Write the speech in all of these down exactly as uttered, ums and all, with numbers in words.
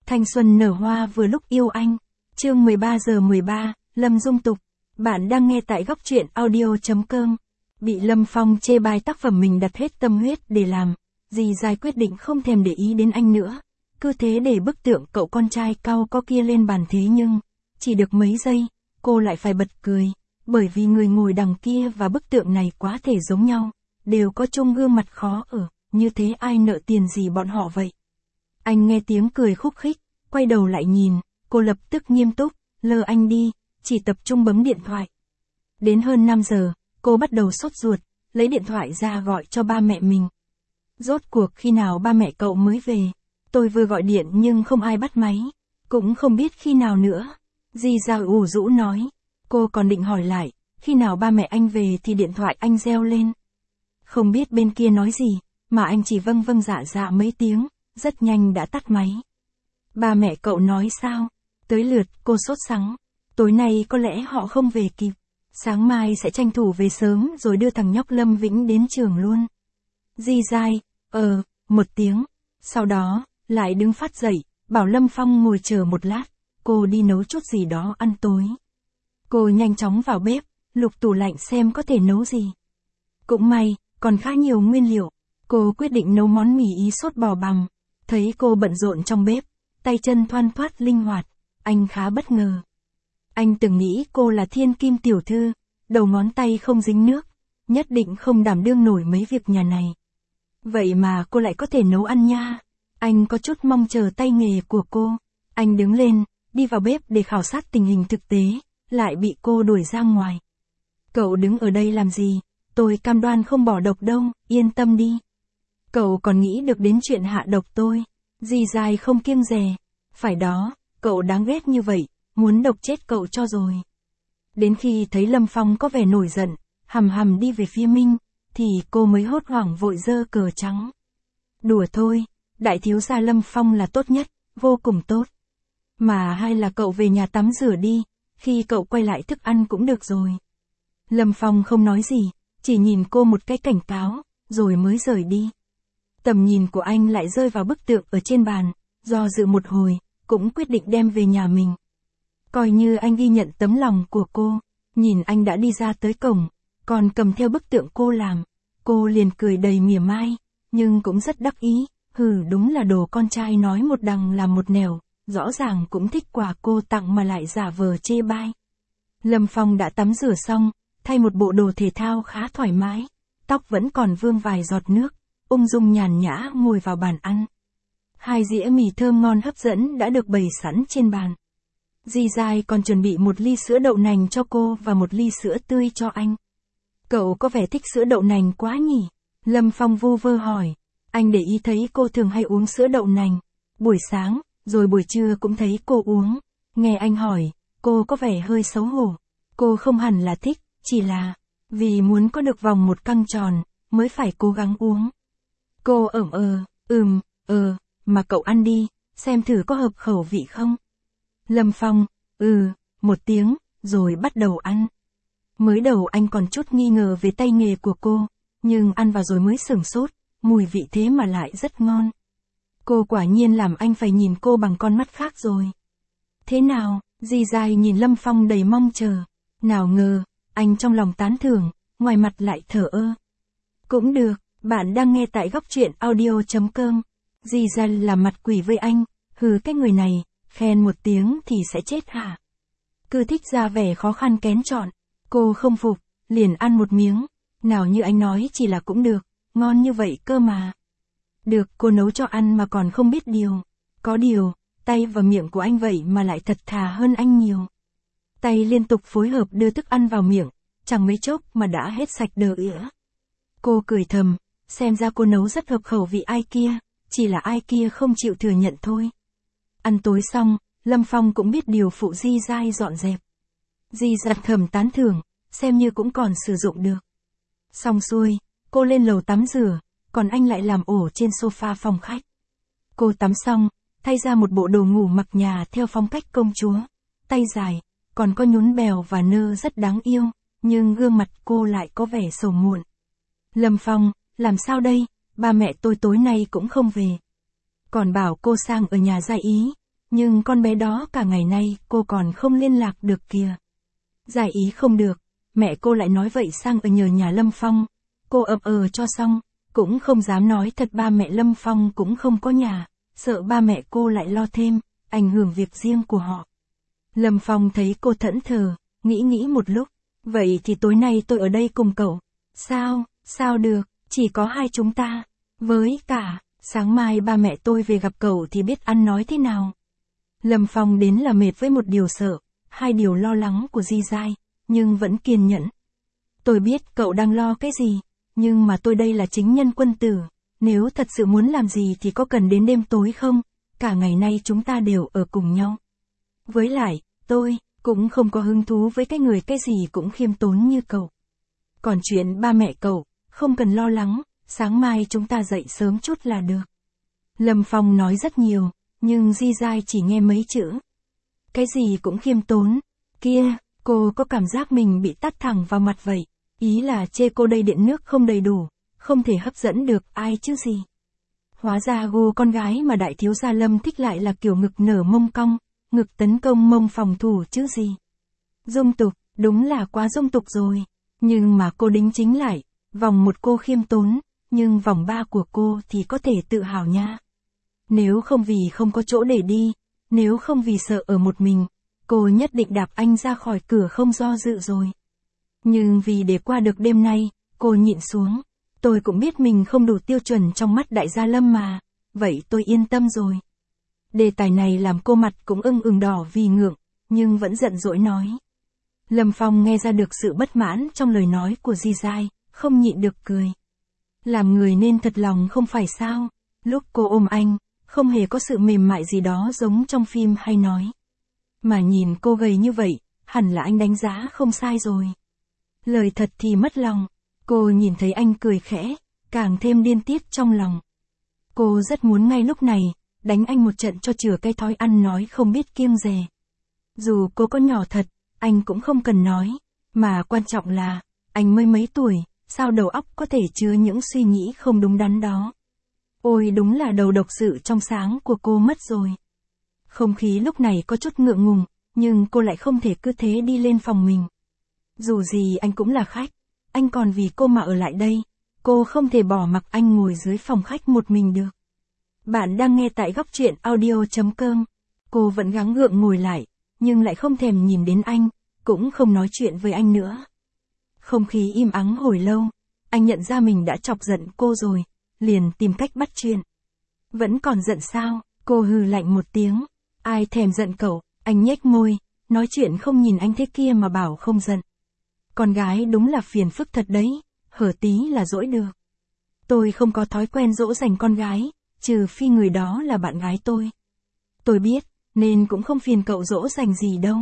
Thanh xuân nở hoa vừa lúc yêu anh. Chương mười ba giờ mười ba, Lâm Dung Tục. Bạn đang nghe tại góc truyện audio.com. Bị Lâm Phong chê bai tác phẩm mình đặt hết tâm huyết để làm, dì dai quyết định không thèm để ý đến anh nữa. Cứ thế để bức tượng cậu con trai cao có kia lên bàn thế nhưng, chỉ được mấy giây, cô lại phải bật cười, bởi vì người ngồi đằng kia và bức tượng này quá thể giống nhau, đều có chung gương mặt khó ở, như thế ai nợ tiền gì bọn họ vậy. Anh nghe tiếng cười khúc khích, quay đầu lại nhìn, cô lập tức nghiêm túc, lơ anh đi, chỉ tập trung bấm điện thoại. Đến hơn năm giờ, cô bắt đầu sốt ruột, lấy điện thoại ra gọi cho ba mẹ mình. Rốt cuộc khi nào ba mẹ cậu mới về? Tôi vừa gọi điện nhưng không ai bắt máy, cũng không biết khi nào nữa. Dì dào ủ rũ nói, cô còn định hỏi lại, khi nào ba mẹ anh về thì điện thoại anh reo lên. Không biết bên kia nói gì, mà anh chỉ vâng vâng dạ dạ mấy tiếng, rất nhanh đã tắt máy. Ba mẹ cậu nói sao? Tới lượt cô sốt sắng, tối nay có lẽ họ không về kịp, sáng mai sẽ tranh thủ về sớm rồi đưa thằng nhóc Lâm Vĩnh đến trường luôn. Dì dai, ờ, một tiếng, sau đó, lại đứng phát dậy, bảo Lâm Phong ngồi chờ một lát, cô đi nấu chút gì đó ăn tối. Cô nhanh chóng vào bếp, lục tủ lạnh xem có thể nấu gì. Cũng may, còn khá nhiều nguyên liệu, cô quyết định nấu món mì ý sốt bò bằm. Thấy cô bận rộn trong bếp, tay chân thoăn thoắt linh hoạt, anh khá bất ngờ. Anh từng nghĩ cô là thiên kim tiểu thư, đầu ngón tay không dính nước, nhất định không đảm đương nổi mấy việc nhà này. Vậy mà cô lại có thể nấu ăn nha. Anh có chút mong chờ tay nghề của cô. Anh đứng lên, đi vào bếp để khảo sát tình hình thực tế, lại bị cô đuổi ra ngoài. Cậu đứng ở đây làm gì? Tôi cam đoan không bỏ độc đâu, yên tâm đi. Cậu còn nghĩ được đến chuyện hạ độc tôi. Dì dai không kiêng dè. Phải đó, cậu đáng ghét như vậy, muốn độc chết cậu cho rồi. Đến khi thấy Lâm Phong có vẻ nổi giận, hầm hầm đi về phía Minh, thì cô mới hốt hoảng vội giơ cờ trắng. Đùa thôi, đại thiếu gia Lâm Phong là tốt nhất, vô cùng tốt. Mà hay là cậu về nhà tắm rửa đi, khi cậu quay lại thức ăn cũng được rồi. Lâm Phong không nói gì, chỉ nhìn cô một cái cảnh cáo, rồi mới rời đi. Tầm nhìn của anh lại rơi vào bức tượng ở trên bàn, do dự một hồi, cũng quyết định đem về nhà mình. Coi như anh ghi nhận tấm lòng của cô, nhìn anh đã đi ra tới cổng, còn cầm theo bức tượng cô làm. Cô liền cười đầy mỉa mai, nhưng cũng rất đắc ý, hừ đúng là đồ con trai nói một đằng làm một nẻo, rõ ràng cũng thích quà cô tặng mà lại giả vờ chê bai. Lâm Phong đã tắm rửa xong, thay một bộ đồ thể thao khá thoải mái, tóc vẫn còn vương vài giọt nước, ung dung nhàn nhã ngồi vào bàn ăn. Hai dĩa mì thơm ngon hấp dẫn đã được bày sẵn trên bàn. Dì dai còn chuẩn bị một ly sữa đậu nành cho cô và một ly sữa tươi cho anh. Cậu có vẻ thích sữa đậu nành quá nhỉ? Lâm Phong vu vơ hỏi. Anh để ý thấy cô thường hay uống sữa đậu nành. Buổi sáng, rồi buổi trưa cũng thấy cô uống. Nghe anh hỏi, cô có vẻ hơi xấu hổ. Cô không hẳn là thích, chỉ là vì muốn có được vòng một căng tròn, mới phải cố gắng uống. Cô ẩm ờ, ừm, ờ, mà cậu ăn đi, xem thử có hợp khẩu vị không. Lâm Phong, ừ, một tiếng, rồi bắt đầu ăn. Mới đầu anh còn chút nghi ngờ về tay nghề của cô, nhưng ăn vào rồi mới sửng sốt, mùi vị thế mà lại rất ngon. Cô quả nhiên làm anh phải nhìn cô bằng con mắt khác rồi. Thế nào? Dì dai nhìn Lâm Phong đầy mong chờ. Nào ngờ, anh trong lòng tán thưởng, ngoài mặt lại thở ơ. Cũng được, bạn đang nghe tại góc truyện audio.com. Dì dai làm mặt quỷ với anh, hừ cái người này, khen một tiếng thì sẽ chết hả? Cứ thích ra vẻ khó khăn kén chọn. Cô không phục, liền ăn một miếng. Nào như anh nói chỉ là cũng được, ngon như vậy cơ mà. Được, cô nấu cho ăn mà còn không biết điều. Có điều, tay và miệng của anh vậy mà lại thật thà hơn anh nhiều. Tay liên tục phối hợp đưa thức ăn vào miệng, chẳng mấy chốc mà đã hết sạch đờ ỉa. Cô cười thầm, xem ra cô nấu rất hợp khẩu vị ai kia, chỉ là ai kia không chịu thừa nhận thôi. Ăn tối xong, Lâm Phong cũng biết điều phụ Di dai dọn dẹp. Di giặt thầm tán thưởng, xem như cũng còn sử dụng được. Xong xuôi, cô lên lầu tắm rửa, còn anh lại làm ổ trên sofa phòng khách. Cô tắm xong, thay ra một bộ đồ ngủ mặc nhà theo phong cách công chúa, tay dài, còn có nhún bèo và nơ rất đáng yêu, nhưng gương mặt cô lại có vẻ sầu muộn. Lâm Phong, làm sao đây, ba mẹ tôi tối nay cũng không về. Còn bảo cô sang ở nhà gia ý, nhưng con bé đó cả ngày nay cô còn không liên lạc được kìa. Giải ý không được, mẹ cô lại nói vậy sang ở nhờ nhà Lâm Phong. Cô ậm ờ cho xong, cũng không dám nói thật ba mẹ Lâm Phong cũng không có nhà, sợ ba mẹ cô lại lo thêm, ảnh hưởng việc riêng của họ. Lâm Phong thấy cô thẫn thờ, nghĩ nghĩ một lúc, vậy thì tối nay tôi ở đây cùng cậu. Sao, sao được, chỉ có hai chúng ta. Với cả, sáng mai ba mẹ tôi về gặp cậu thì biết ăn nói thế nào. Lâm Phong đến là mệt với một điều sợ, hai điều lo lắng của Di Giai, nhưng vẫn kiên nhẫn. Tôi biết cậu đang lo cái gì, nhưng mà tôi đây là chính nhân quân tử, nếu thật sự muốn làm gì thì có cần đến đêm tối không, cả ngày nay chúng ta đều ở cùng nhau. Với lại, tôi, cũng không có hứng thú với cái người cái gì cũng khiêm tốn như cậu. Còn chuyện ba mẹ cậu, không cần lo lắng, sáng mai chúng ta dậy sớm chút là được. Lâm Phong nói rất nhiều, nhưng Di Giai chỉ nghe mấy chữ. Cái gì cũng khiêm tốn, kia, cô có cảm giác mình bị tát thẳng vào mặt vậy, ý là chê cô đây điện nước không đầy đủ, không thể hấp dẫn được ai chứ gì. Hóa ra gu con gái mà đại thiếu gia Lâm thích lại là kiểu ngực nở mông cong, ngực tấn công mông phòng thủ chứ gì. Dung tục, đúng là quá dung tục rồi, nhưng mà cô đính chính lại, vòng một cô khiêm tốn, nhưng vòng ba của cô thì có thể tự hào nha. Nếu không vì không có chỗ để đi, nếu không vì sợ ở một mình, cô nhất định đạp anh ra khỏi cửa không do dự rồi. Nhưng vì để qua được đêm nay, cô nhịn xuống. Tôi cũng biết mình không đủ tiêu chuẩn trong mắt đại gia Lâm mà, vậy tôi yên tâm rồi. Đề tài này làm cô mặt cũng ưng ửng đỏ vì ngượng, nhưng vẫn giận dỗi nói. Lâm Phong nghe ra được sự bất mãn trong lời nói của Di Giai, không nhịn được cười. Làm người nên thật lòng không phải sao, lúc cô ôm anh, không hề có sự mềm mại gì đó giống trong phim hay nói. Mà nhìn cô gầy như vậy, hẳn là anh đánh giá không sai rồi. Lời thật thì mất lòng, cô nhìn thấy anh cười khẽ, càng thêm điên tiết trong lòng. Cô rất muốn ngay lúc này, đánh anh một trận cho chừa cái thói ăn nói không biết kiêng dè. Dù cô có nhỏ thật, anh cũng không cần nói, mà quan trọng là, anh mới mấy tuổi, sao đầu óc có thể chứa những suy nghĩ không đúng đắn đó. Ôi đúng là đầu độc sự trong sáng của cô mất rồi. Không khí lúc này có chút ngượng ngùng, nhưng cô lại không thể cứ thế đi lên phòng mình. Dù gì anh cũng là khách, anh còn vì cô mà ở lại đây, cô không thể bỏ mặc anh ngồi dưới phòng khách một mình được. Bạn đang nghe tại góc truyện audio chấm com. Cô vẫn gắng gượng ngồi lại, nhưng lại không thèm nhìn đến anh, cũng không nói chuyện với anh nữa. Không khí im ắng hồi lâu, anh nhận ra mình đã chọc giận cô rồi, liền tìm cách bắt chuyện. Vẫn còn giận sao? Cô hừ lạnh một tiếng. Ai thèm giận cậu? Anh nhếch môi, nói chuyện không nhìn anh thế kia mà bảo không giận. Con gái đúng là phiền phức thật đấy, hở tí là dỗi được. Tôi không có thói quen dỗ dành con gái, trừ phi người đó là bạn gái tôi. Tôi biết, nên cũng không phiền cậu dỗ dành gì đâu.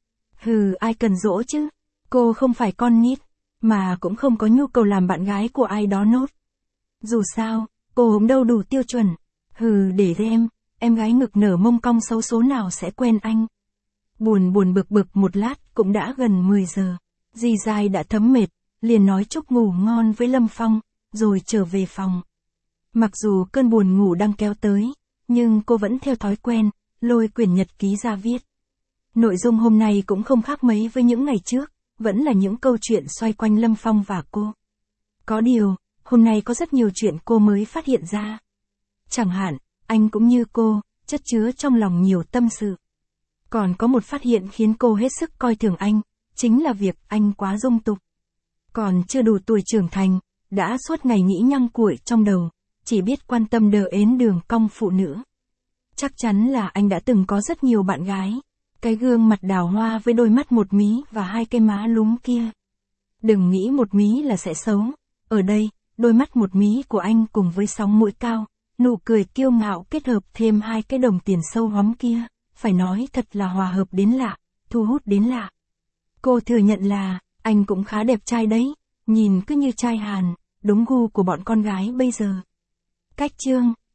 Hừ, ai cần dỗ chứ? Cô không phải con nít, mà cũng không có nhu cầu làm bạn gái của ai đó nốt. Dù sao, cô cũng đâu đủ tiêu chuẩn. Hừ, để em, em gái ngực nở mông cong xấu số nào sẽ quen anh. Buồn buồn bực bực một lát cũng đã gần mười giờ. Di Giai đã thấm mệt, liền nói chúc ngủ ngon với Lâm Phong, rồi trở về phòng. Mặc dù cơn buồn ngủ đang kéo tới, nhưng cô vẫn theo thói quen, lôi quyển nhật ký ra viết. Nội dung hôm nay cũng không khác mấy với những ngày trước, vẫn là những câu chuyện xoay quanh Lâm Phong và cô. Có điều, hôm nay có rất nhiều chuyện cô mới phát hiện ra. Chẳng hạn, anh cũng như cô, chất chứa trong lòng nhiều tâm sự. Còn có một phát hiện khiến cô hết sức coi thường anh, chính là việc anh quá dung tục. Còn chưa đủ tuổi trưởng thành, đã suốt ngày nghĩ nhăng cuội trong đầu, chỉ biết quan tâm đờ ến đường cong phụ nữ. Chắc chắn là anh đã từng có rất nhiều bạn gái. Cái gương mặt đào hoa với đôi mắt một mí và hai cái má lúm kia. Đừng nghĩ một mí là sẽ xấu. Ở đây, đôi mắt một mí của anh cùng với sóng mũi cao, nụ cười kiêu ngạo kết hợp thêm hai cái đồng tiền sâu hoắm kia, phải nói thật là hòa hợp đến lạ, thu hút đến lạ. Cô thừa nhận là, anh cũng khá đẹp trai đấy, nhìn cứ như trai Hàn, đúng gu của bọn con gái bây giờ. Cách chương